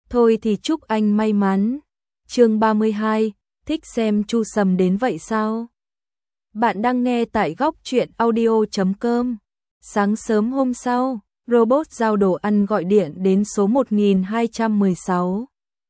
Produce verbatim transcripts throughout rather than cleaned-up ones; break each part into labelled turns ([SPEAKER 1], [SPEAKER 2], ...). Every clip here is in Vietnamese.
[SPEAKER 1] Thôi thì chúc anh may mắn. Chương ba mươi hai, thích xem Chu Sầm đến vậy sao? Bạn đang nghe tại góc truyện audio chấm com. Sáng sớm hôm sau, robot giao đồ ăn gọi điện đến số một nghìn hai trăm mười sáu.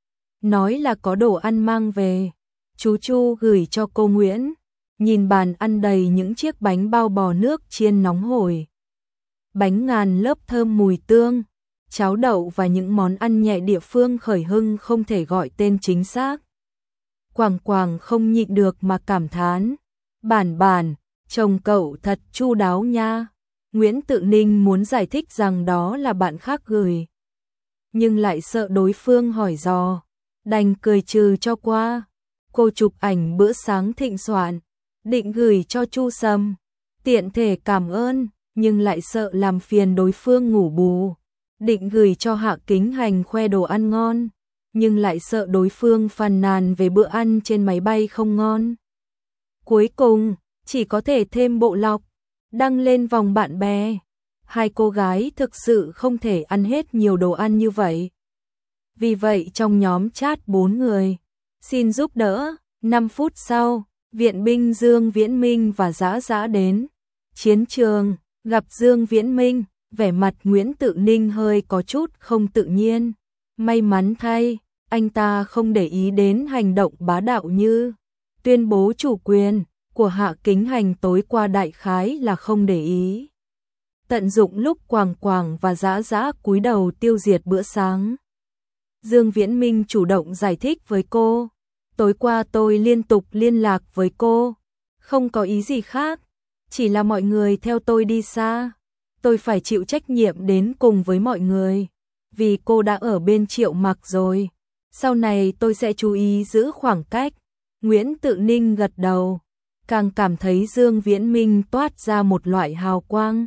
[SPEAKER 1] Nói là có đồ ăn mang về. Chú Chu gửi cho cô Nguyễn. Nhìn bàn ăn đầy những chiếc bánh bao bò nước chiên nóng hổi. Bánh ngàn lớp thơm mùi tương, cháo đậu và những món ăn nhẹ địa phương khởi hưng không thể gọi tên chính xác. Quảng Quảng không nhịn được mà cảm thán. Bản bản, chồng cậu thật chu đáo nha. Nguyễn Tự Ninh muốn giải thích rằng đó là bạn khác gửi. Nhưng lại sợ đối phương hỏi dò. Đành cười trừ cho qua. Cô chụp ảnh bữa sáng thịnh soạn. Định gửi cho Chu Sầm. Tiện thể cảm ơn, nhưng lại sợ làm phiền đối phương ngủ bù. Định gửi cho Hạ Kính Hành khoe đồ ăn ngon, nhưng lại sợ đối phương phàn nàn về bữa ăn trên máy bay không ngon. Cuối cùng, chỉ có thể thêm bộ lọc, đăng lên vòng bạn bè. Hai cô gái thực sự không thể ăn hết nhiều đồ ăn như vậy. Vì vậy trong nhóm chat bốn người, xin giúp đỡ. Năm phút sau, viện binh Dương Viễn Minh và Dã Dã đến. Chiến trường, gặp Dương Viễn Minh, vẻ mặt Nguyễn Tự Ninh hơi có chút không tự nhiên. May mắn thay, anh ta không để ý đến hành động bá đạo như tuyên bố chủ quyền của Hạ Kính Hành tối qua, đại khái là không để ý. Tận dụng lúc Quảng Quảng và Dã Dã cúi đầu tiêu diệt bữa sáng. Dương Viễn Minh chủ động giải thích với cô. Tối qua tôi liên tục liên lạc với cô. Không có ý gì khác. Chỉ là mọi người theo tôi đi xa. Tôi phải chịu trách nhiệm đến cùng với mọi người. Vì cô đã ở bên Triệu Mặc rồi. Sau này tôi sẽ chú ý giữ khoảng cách. Nguyễn Tự Ninh gật đầu. Càng cảm thấy Dương Viễn Minh toát ra một loại hào quang.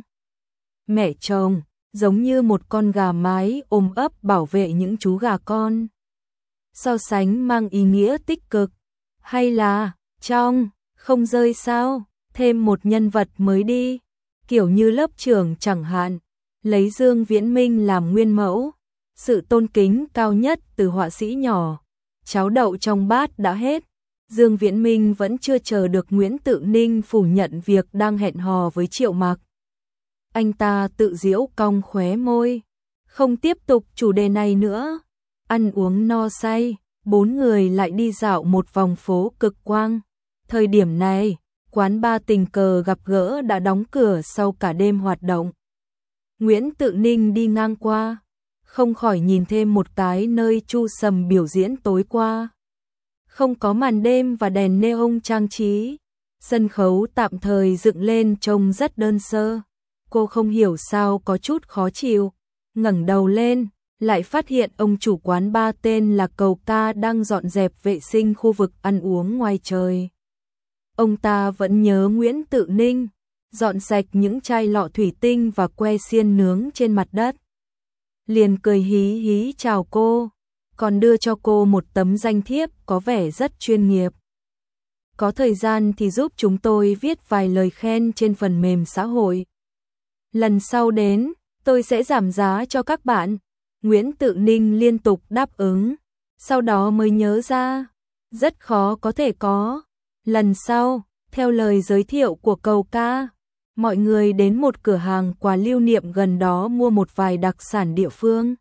[SPEAKER 1] Mẹ chồng, giống như một con gà mái ôm ấp bảo vệ những chú gà con. So sánh mang ý nghĩa tích cực. Hay là, trong, không rơi sao, thêm một nhân vật mới đi. Kiểu như lớp trưởng chẳng hạn, lấy Dương Viễn Minh làm nguyên mẫu. Sự tôn kính cao nhất từ họa sĩ nhỏ. Cháo đậu trong bát đã hết. Dương Viễn Minh vẫn chưa chờ được Nguyễn Tự Ninh phủ nhận việc đang hẹn hò với Triệu Mặc. Anh ta tự giễu cong khóe môi. Không tiếp tục chủ đề này nữa. Ăn uống no say, bốn người lại đi dạo một vòng phố cực quang. Thời điểm này, quán bar tình cờ gặp gỡ đã đóng cửa sau cả đêm hoạt động. Nguyễn Tự Ninh đi ngang qua, không khỏi nhìn thêm một cái nơi Chu Sầm biểu diễn tối qua. Không có màn đêm và đèn neon trang trí, sân khấu tạm thời dựng lên trông rất đơn sơ. Cô không hiểu sao có chút khó chịu, ngẩng đầu lên, lại phát hiện ông chủ quán bar tên là Cầu Ca đang dọn dẹp vệ sinh khu vực ăn uống ngoài trời. Ông ta vẫn nhớ Nguyễn Tự Ninh, dọn sạch những chai lọ thủy tinh và que xiên nướng trên mặt đất. Liền cười hí hí chào cô, còn đưa cho cô một tấm danh thiếp có vẻ rất chuyên nghiệp. Có thời gian thì giúp chúng tôi viết vài lời khen trên phần mềm xã hội. Lần sau đến, tôi sẽ giảm giá cho các bạn. Nguyễn Tự Ninh liên tục đáp ứng, sau đó mới nhớ ra, rất khó có thể có. Lần sau, theo lời giới thiệu của Cầu Ca, mọi người đến một cửa hàng quà lưu niệm gần đó mua một vài đặc sản địa phương.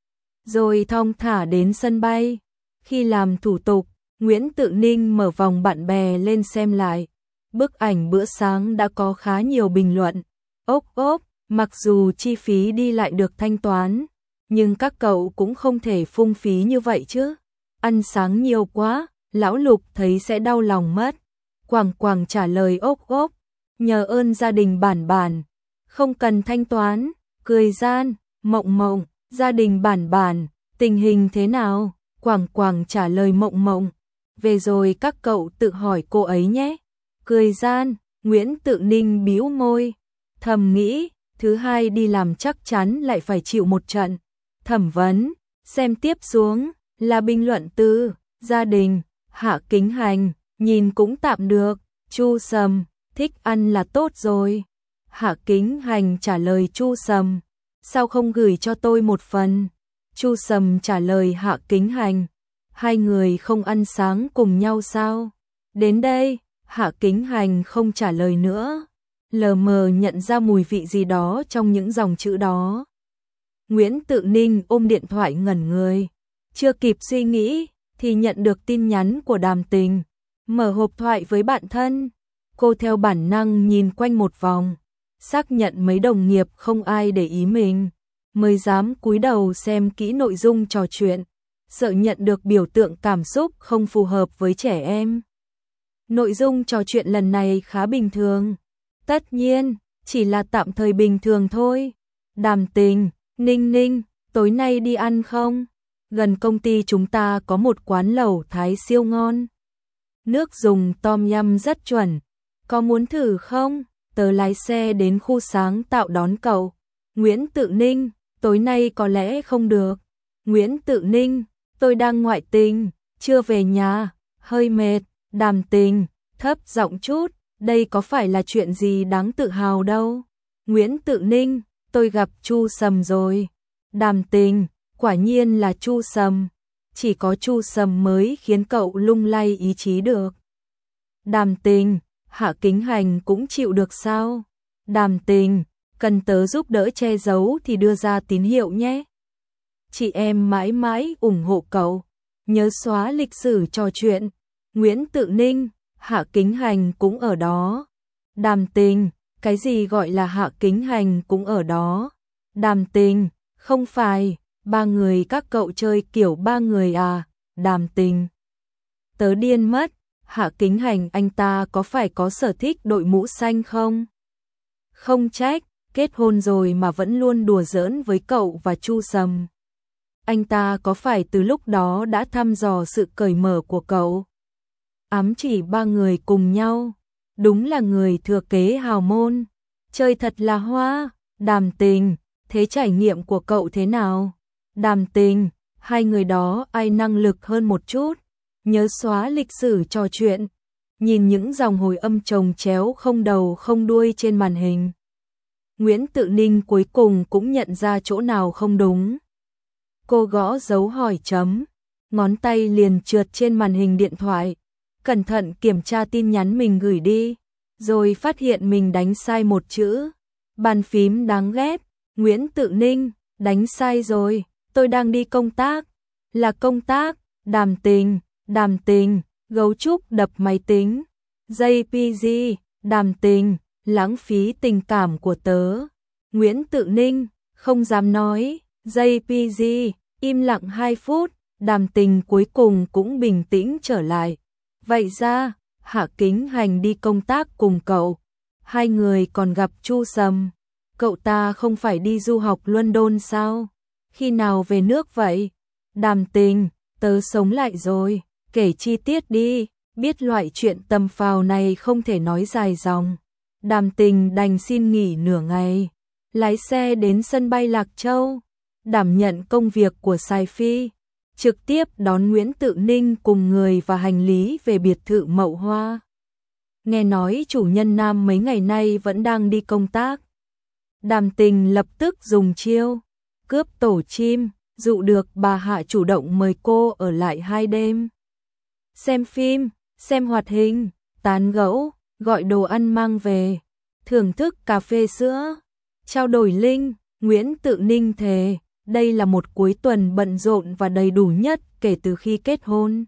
[SPEAKER 1] Rồi thong thả đến sân bay. Khi làm thủ tục, Nguyễn Tự Ninh mở vòng bạn bè lên xem lại. Bức ảnh bữa sáng đã có khá nhiều bình luận. Ốc ốc, mặc dù chi phí đi lại được thanh toán, nhưng các cậu cũng không thể phung phí như vậy chứ. Ăn sáng nhiều quá, lão Lục thấy sẽ đau lòng mất. Quảng Quảng trả lời ốc ốc, nhờ ơn gia đình Bản Bản, không cần thanh toán. Cười gian, Mộng Mộng, gia đình Bản Bản, tình hình thế nào? Quảng Quảng trả lời Mộng Mộng, về rồi các cậu tự hỏi cô ấy nhé. Cười gian, Nguyễn Tự Ninh bĩu môi, thầm nghĩ, thứ hai đi làm chắc chắn lại phải chịu một trận thẩm vấn. Xem tiếp xuống là bình luận từ gia đình Hạ Kính Hành, nhìn cũng tạm được. Chu Sầm, thích ăn là tốt rồi. Hạ Kính Hành trả lời Chu Sầm, sao không gửi cho tôi một phần? Chu Sầm trả lời Hạ Kính Hành. Hai người không ăn sáng cùng nhau sao? Đến đây, Hạ Kính Hành không trả lời nữa. Lờ mờ nhận ra mùi vị gì đó trong những dòng chữ đó. Nguyễn Tự Ninh ôm điện thoại ngẩn người. Chưa kịp suy nghĩ, thì nhận được tin nhắn của Đàm Tình. Mở hộp thoại với bạn thân. Cô theo bản năng nhìn quanh một vòng. Xác nhận mấy đồng nghiệp không ai để ý mình. Mới dám cúi đầu xem kỹ nội dung trò chuyện. Sợ nhận được biểu tượng cảm xúc không phù hợp với trẻ em. Nội dung trò chuyện lần này khá bình thường. Tất nhiên, chỉ là tạm thời bình thường thôi. Đàm Tình, Ninh Ninh, tối nay đi ăn không? Gần công ty chúng ta có một quán lẩu Thái siêu ngon. Nước dùng tom yum rất chuẩn. Có muốn thử không? Tớ lái xe đến khu sáng tạo đón cậu. Nguyễn Tự Ninh, tối nay có lẽ không được. Nguyễn Tự Ninh, tôi đang ngoại tình, chưa về nhà, hơi mệt. Đàm Tình, thấp giọng chút, đây có phải là chuyện gì đáng tự hào đâu. Nguyễn Tự Ninh, tôi gặp Chu Sầm rồi. Đàm Tình, quả nhiên là Chu Sầm. Chỉ có Chu Sầm mới khiến cậu lung lay ý chí được. Đàm Tình, Hạ Kính Hành cũng chịu được sao? Đàm Tình, cần tớ giúp đỡ che giấu thì đưa ra tín hiệu nhé. Chị em mãi mãi ủng hộ cậu. Nhớ xóa lịch sử trò chuyện. Nguyễn Tự Ninh, Hạ Kính Hành cũng ở đó. Đàm Tình, cái gì gọi là Hạ Kính Hành cũng ở đó? Đàm Tình, không phải, ba người các cậu chơi kiểu ba người à? Đàm Tình, tớ điên mất. Hạ Kính Hành anh ta có phải có sở thích đội mũ xanh không? Không trách, kết hôn rồi mà vẫn luôn đùa giỡn với cậu và Chu Sầm. Anh ta có phải từ lúc đó đã thăm dò sự cởi mở của cậu? Ám chỉ ba người cùng nhau, đúng là người thừa kế hào môn. Chơi thật là hoa. Đàm Tình, thế trải nghiệm của cậu thế nào? Đàm Tình, hai người đó ai năng lực hơn một chút? Nhớ xóa lịch sử trò chuyện. Nhìn những dòng hồi âm chồng chéo không đầu không đuôi trên màn hình. Nguyễn Tự Ninh cuối cùng cũng nhận ra chỗ nào không đúng. Cô gõ dấu hỏi chấm, ngón tay liền trượt trên màn hình điện thoại. Cẩn thận kiểm tra tin nhắn mình gửi đi, rồi phát hiện mình đánh sai một chữ. Bàn phím đáng ghét. Nguyễn Tự Ninh, đánh sai rồi, tôi đang đi công tác. Là công tác. Đàm Tình, Đàm Tình, gấu trúc đập máy tính. gi pê giê, Đàm Tình, lãng phí tình cảm của tớ. Nguyễn Tự Ninh, không dám nói. gi pê giê, im lặng hai phút. Đàm Tình cuối cùng cũng bình tĩnh trở lại. Vậy ra, Hạ Kính Hành đi công tác cùng cậu. Hai người còn gặp Chu Sầm. Cậu ta không phải đi du học London sao? Khi nào về nước vậy? Đàm Tình, tớ sống lại rồi. Kể chi tiết đi. Biết loại chuyện tầm phào này không thể nói dài dòng. Đàm Tình đành xin nghỉ nửa ngày. Lái xe đến sân bay Lạc Châu. Đảm nhận công việc của Sài Phi. Trực tiếp đón Nguyễn Tự Ninh cùng người và hành lý về biệt thự Mậu Hoa. Nghe nói chủ nhân nam mấy ngày nay vẫn đang đi công tác. Đàm Tình lập tức dùng chiêu cướp tổ chim, dụ được bà Hạ chủ động mời cô ở lại hai đêm. Xem phim, xem hoạt hình, tán gẫu, gọi đồ ăn mang về, thưởng thức cà phê sữa, trao đổi link. Nguyễn Tự Ninh thề, đây là một cuối tuần bận rộn và đầy đủ nhất kể từ khi kết hôn.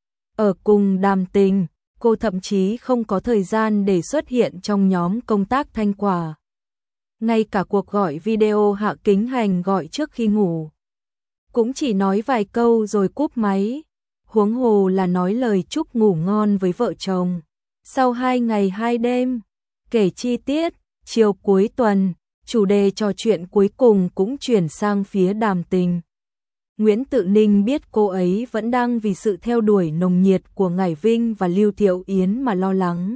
[SPEAKER 1] Ở cùng Đàm Tình, cô thậm chí không có thời gian để xuất hiện trong nhóm công tác Thanh Quả. Ngay cả cuộc gọi video Hạ Kính Hành gọi trước khi ngủ, cũng chỉ nói vài câu rồi cúp máy. Huống hồ là nói lời chúc ngủ ngon với vợ chồng. Sau hai ngày hai đêm, kể chi tiết, chiều cuối tuần, chủ đề trò chuyện cuối cùng cũng chuyển sang phía Đàm Tình. Nguyễn Tự Ninh biết cô ấy vẫn đang vì sự theo đuổi nồng nhiệt của Ngải Vinh và Lưu Thiệu Yến mà lo lắng.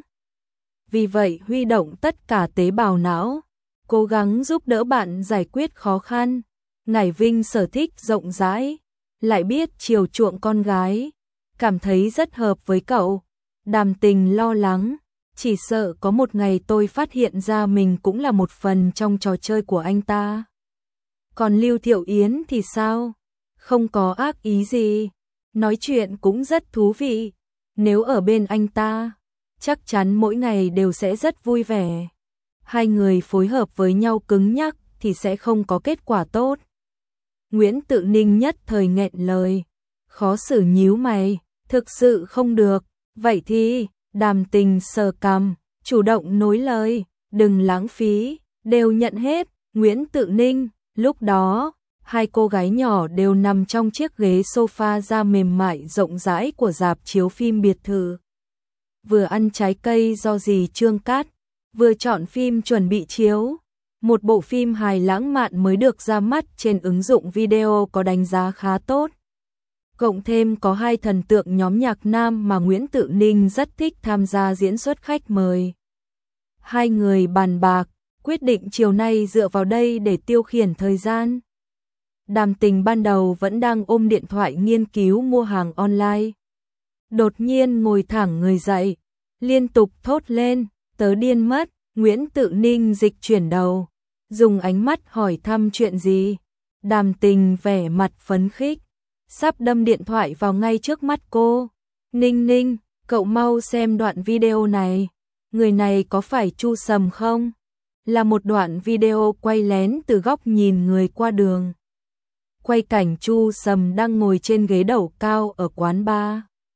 [SPEAKER 1] Vì vậy huy động tất cả tế bào não, cố gắng giúp đỡ bạn giải quyết khó khăn. Ngải Vinh sở thích rộng rãi, lại biết chiều chuộng con gái, cảm thấy rất hợp với cậu. Đàm Tình lo lắng, chỉ sợ có một ngày tôi phát hiện ra mình cũng là một phần trong trò chơi của anh ta. Còn Lưu Thiệu Yến thì sao? Không có ác ý gì, nói chuyện cũng rất thú vị. Nếu ở bên anh ta, chắc chắn mỗi ngày đều sẽ rất vui vẻ. Hai người phối hợp với nhau cứng nhắc thì sẽ không có kết quả tốt. Nguyễn Tự Ninh nhất thời nghẹn lời, khó xử nhíu mày, thực sự không được, vậy thì, Đàm Tình sờ cằm, chủ động nối lời, đừng lãng phí, đều nhận hết. Nguyễn Tự Ninh, lúc đó, hai cô gái nhỏ đều nằm trong chiếc ghế sofa da mềm mại rộng rãi của rạp chiếu phim biệt thự. Vừa ăn trái cây do dì Trương cắt, vừa chọn phim chuẩn bị chiếu. Một bộ phim hài lãng mạn mới được ra mắt trên ứng dụng video có đánh giá khá tốt. Cộng thêm có hai thần tượng nhóm nhạc nam mà Nguyễn Tự Ninh rất thích tham gia diễn xuất khách mời. Hai người bàn bạc, quyết định chiều nay dựa vào đây để tiêu khiển thời gian. Đàm Tình ban đầu vẫn đang ôm điện thoại nghiên cứu mua hàng online. Đột nhiên ngồi thẳng người dậy, liên tục thốt lên, tớ điên mất. Nguyễn Tự Ninh dịch chuyển đầu, dùng ánh mắt hỏi thăm chuyện gì. Đàm Tình vẻ mặt phấn khích, sắp đâm điện thoại vào ngay trước mắt cô. Ninh Ninh, cậu mau xem đoạn video này. Người này có phải Chu Sầm không? Là một đoạn video quay lén từ góc nhìn người qua đường. Quay cảnh Chu Sầm đang ngồi trên ghế đầu cao ở quán bar,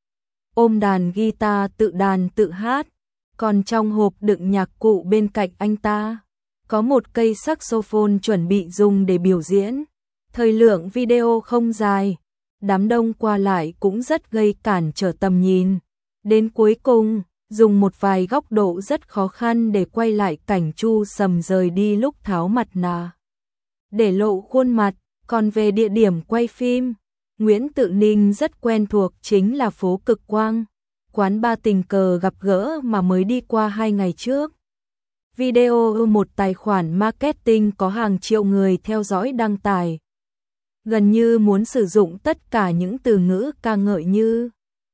[SPEAKER 1] ôm đàn guitar tự đàn tự hát. Còn trong hộp đựng nhạc cụ bên cạnh anh ta, có một cây saxophone chuẩn bị dùng để biểu diễn. Thời lượng video không dài, đám đông qua lại cũng rất gây cản trở tầm nhìn. Đến cuối cùng, dùng một vài góc độ rất khó khăn để quay lại cảnh Chu Sầm rời đi lúc tháo mặt nạ, để lộ khuôn mặt. Còn về địa điểm quay phim, Nguyễn Tự Ninh rất quen thuộc, chính là phố Cực Quang, quán bar tình cờ gặp gỡ mà mới đi qua hai ngày trước. Video một tài khoản marketing có hàng triệu người theo dõi đăng tải, gần như muốn sử dụng tất cả những từ ngữ ca ngợi như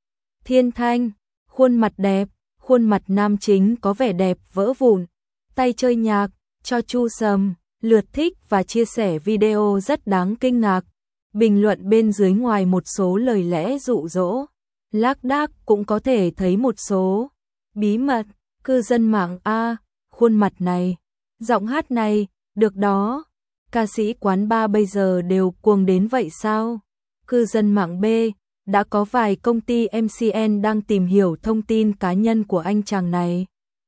[SPEAKER 1] thiên thanh, khuôn mặt đẹp, khuôn mặt nam chính có vẻ đẹp vỡ vụn, tay chơi nhạc, cho Chu Sầm. Lượt thích và chia sẻ video rất đáng kinh ngạc. Bình luận bên dưới ngoài một số lời lẽ dụ dỗ, lác đác cũng có thể thấy một số bí mật. Cư dân mạng A, khuôn mặt này, giọng hát này, được đó. Ca sĩ quán bar bây giờ đều cuồng đến vậy sao? Cư dân mạng B, đã có vài công ty em xê en đang tìm hiểu thông tin cá nhân của anh chàng này.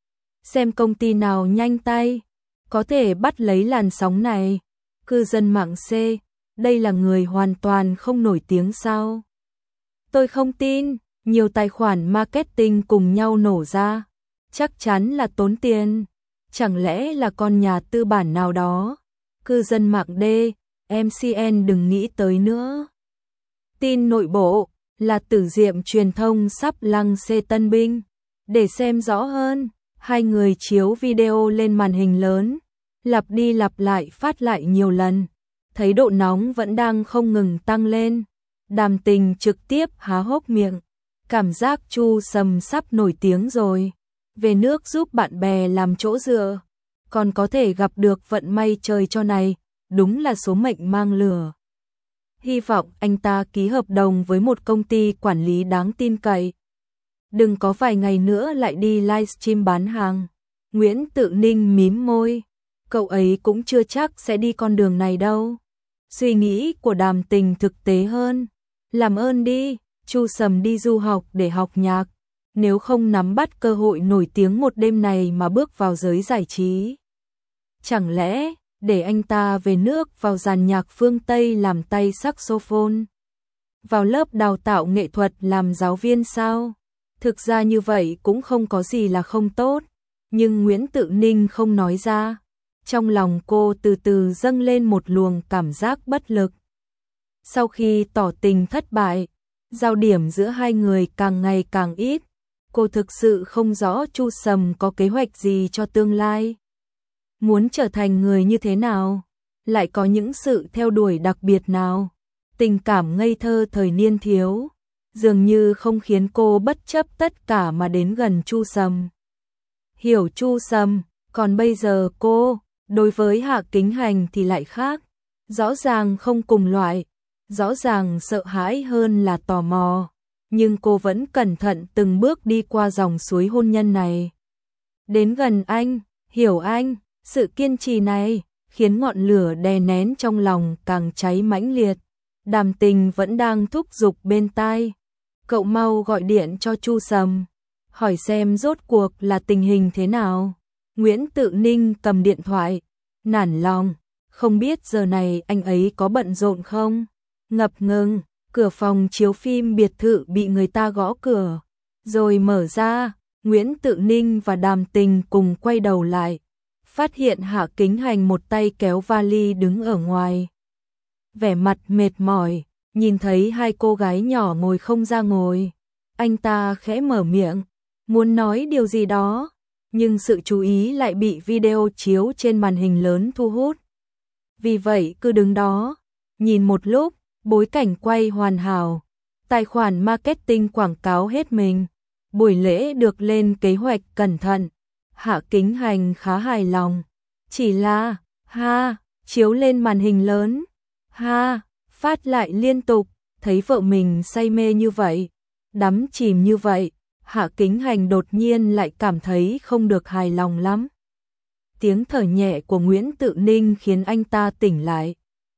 [SPEAKER 1] Xem công ty nào nhanh tay có thể bắt lấy làn sóng này. Cư dân mạng C, đây là người hoàn toàn không nổi tiếng sao? Tôi không tin, nhiều tài khoản marketing cùng nhau nổ ra, chắc chắn là tốn tiền, chẳng lẽ là con nhà tư bản nào đó? Cư dân mạng D, em xê en đừng nghĩ tới nữa. Tin nội bộ là Tử Diệm Truyền thông sắp lăng xê Tân Binh. Để xem rõ hơn, hai người chiếu video lên màn hình lớn, lặp đi lặp lại phát lại nhiều lần, thấy độ nóng vẫn đang không ngừng tăng lên. Đàm Tình trực tiếp há hốc miệng, cảm giác Chu Sầm sắp nổi tiếng rồi, về nước giúp bạn bè làm chỗ dựa, còn có thể gặp được vận may trời cho này, đúng là số mệnh mang lửa. Hy vọng anh ta ký hợp đồng với một công ty quản lý đáng tin cậy. Đừng có vài ngày nữa lại đi livestream bán hàng. Nguyễn Tự Ninh mím môi, cậu ấy cũng chưa chắc sẽ đi con đường này đâu. Suy nghĩ của Đàm Tình thực tế hơn. Làm ơn đi, Chu Sầm đi du học để học nhạc, nếu không nắm bắt cơ hội nổi tiếng một đêm này mà bước vào giới giải trí. Chẳng lẽ để anh ta về nước vào dàn nhạc phương Tây làm tay saxophone, vào lớp đào tạo nghệ thuật làm giáo viên sao? Thực ra như vậy cũng không có gì là không tốt, nhưng Nguyễn Tự Ninh không nói ra. Trong lòng cô từ từ dâng lên một luồng cảm giác bất lực. Sau khi tỏ tình thất bại, giao điểm giữa hai người càng ngày càng ít. Cô thực sự không rõ Chu Sầm có kế hoạch gì cho tương lai. Muốn trở thành người như thế nào? Lại có những sự theo đuổi đặc biệt nào? Tình cảm ngây thơ thời niên thiếu dường như không khiến cô bất chấp tất cả mà đến gần Chu Sầm. Hiểu Chu Sầm, còn bây giờ cô, đối với Hạ Kính Hành thì lại khác. Rõ ràng không cùng loại, rõ ràng sợ hãi hơn là tò mò, nhưng cô vẫn cẩn thận từng bước đi qua dòng suối hôn nhân này. Đến gần anh, hiểu anh, sự kiên trì này khiến ngọn lửa đè nén trong lòng càng cháy mãnh liệt. Đàm Tình vẫn đang thúc giục bên tai. Cậu mau gọi điện cho Chu Sầm, hỏi xem rốt cuộc là tình hình thế nào. Nguyễn Tự Ninh cầm điện thoại, nản lòng, không biết giờ này anh ấy có bận rộn không. Ngập ngừng, cửa phòng chiếu phim biệt thự bị người ta gõ cửa, rồi mở ra. Nguyễn Tự Ninh và Đàm Tình cùng quay đầu lại, phát hiện Hạ Kính Hành một tay kéo vali đứng ở ngoài. Vẻ mặt mệt mỏi, nhìn thấy hai cô gái nhỏ ngồi không ra ngồi. Anh ta khẽ mở miệng, muốn nói điều gì đó, nhưng sự chú ý lại bị video chiếu trên màn hình lớn thu hút. Vì vậy cứ đứng đó, nhìn một lúc, bối cảnh quay hoàn hảo, tài khoản marketing quảng cáo hết mình. Buổi lễ được lên kế hoạch cẩn thận, Hạ Kính Hành khá hài lòng. Chỉ là, ha, chiếu lên màn hình lớn, ha, phát lại liên tục, thấy vợ mình say mê như vậy, đắm chìm như vậy, Hạ Kính Hành đột nhiên lại cảm thấy không được hài lòng lắm. Tiếng thở nhẹ của Nguyễn Tự Ninh khiến anh ta tỉnh lại.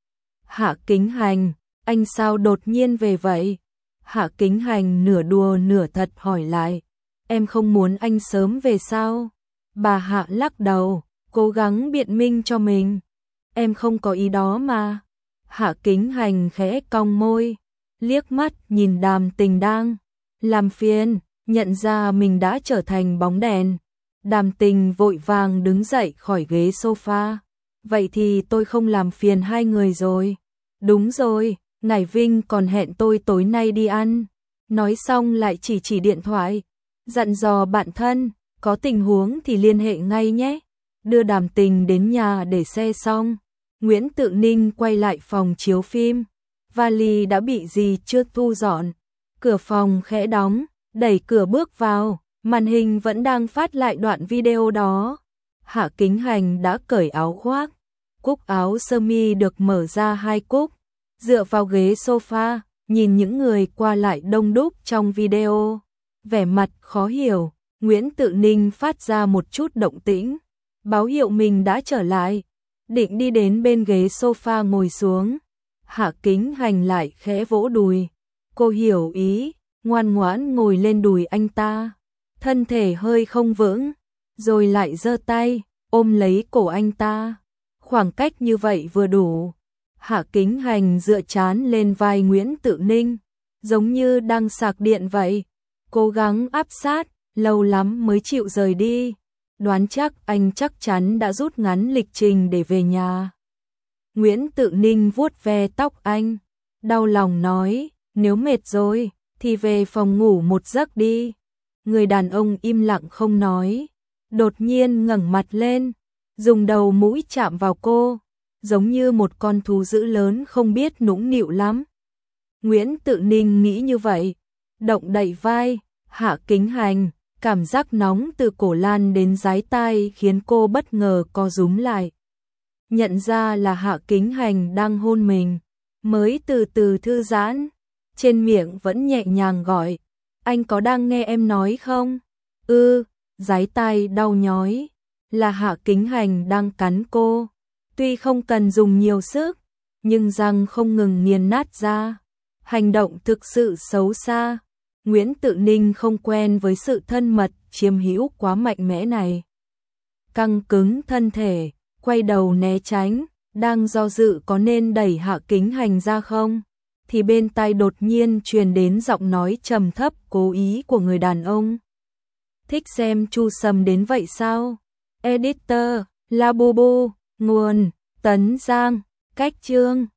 [SPEAKER 1] Hạ Kính Hành, anh sao đột nhiên về vậy? Hạ Kính Hành nửa đùa nửa thật hỏi lại. Em không muốn anh sớm về sao? Bà Hạ lắc đầu, cố gắng biện minh cho mình. Em không có ý đó mà. Hạ Kính Hành khẽ cong môi, liếc mắt nhìn Đàm Tình đang làm phiền, nhận ra mình đã trở thành bóng đèn. Đàm Tình vội vàng đứng dậy khỏi ghế sofa. Vậy thì tôi không làm phiền hai người rồi. Đúng rồi, Nải Vinh còn hẹn tôi tối nay đi ăn. Nói xong lại chỉ chỉ điện thoại, dặn dò bạn thân, có tình huống thì liên hệ ngay nhé. Đưa Đàm Tình đến nhà để xe xong, Nguyễn Tự Ninh quay lại phòng chiếu phim. Vali đã bị gì chưa thu dọn. Cửa phòng khẽ đóng, đẩy cửa bước vào, màn hình vẫn đang phát lại đoạn video đó. Hạ Kính Hành đã cởi áo khoác, cúc áo sơ mi được mở ra hai cúc, dựa vào ghế sofa, nhìn những người qua lại đông đúc trong video. Vẻ mặt khó hiểu, Nguyễn Tự Ninh phát ra một chút động tĩnh, báo hiệu mình đã trở lại, định đi đến bên ghế sofa ngồi xuống. Hạ Kính Hành lại khẽ vỗ đùi. Cô hiểu ý, ngoan ngoãn ngồi lên đùi anh ta, thân thể hơi không vững, rồi lại giơ tay, ôm lấy cổ anh ta. Khoảng cách như vậy vừa đủ. Hạ Kính Hành dựa trán lên vai Nguyễn Tự Ninh, giống như đang sạc điện vậy, cố gắng áp sát, lâu lắm mới chịu rời đi. Đoán chắc anh chắc chắn đã rút ngắn lịch trình để về nhà. Nguyễn Tự Ninh vuốt ve tóc anh, đau lòng nói, nếu mệt rồi, thì về phòng ngủ một giấc đi. Người đàn ông im lặng không nói, đột nhiên ngẩng mặt lên, dùng đầu mũi chạm vào cô, giống như một con thú dữ lớn không biết nũng nịu lắm. Nguyễn Tự Ninh nghĩ như vậy, động đậy vai, Hạ Kính Hành, cảm giác nóng từ cổ lan đến dái tai khiến cô bất ngờ co rúm lại. Nhận ra là Hạ Kính Hành đang hôn mình, mới từ từ thư giãn, trên miệng vẫn nhẹ nhàng gọi, anh có đang nghe em nói không? Ư, ừ, dái tai đau nhói, là Hạ Kính Hành đang cắn cô, tuy không cần dùng nhiều sức, nhưng răng không ngừng nghiền nát ra, hành động thực sự xấu xa. Nguyễn Tự Ninh không quen với sự thân mật chiếm hữu quá mạnh mẽ này. Căng cứng thân thể, quay đầu né tránh, đang do dự có nên đẩy Hạ Kính Hành ra không, thì bên tai đột nhiên truyền đến giọng nói trầm thấp cố ý của người đàn ông. Thích xem Chu Sầm đến vậy sao? Editor, Labubu, nguồn, Tấn Giang, cách chương.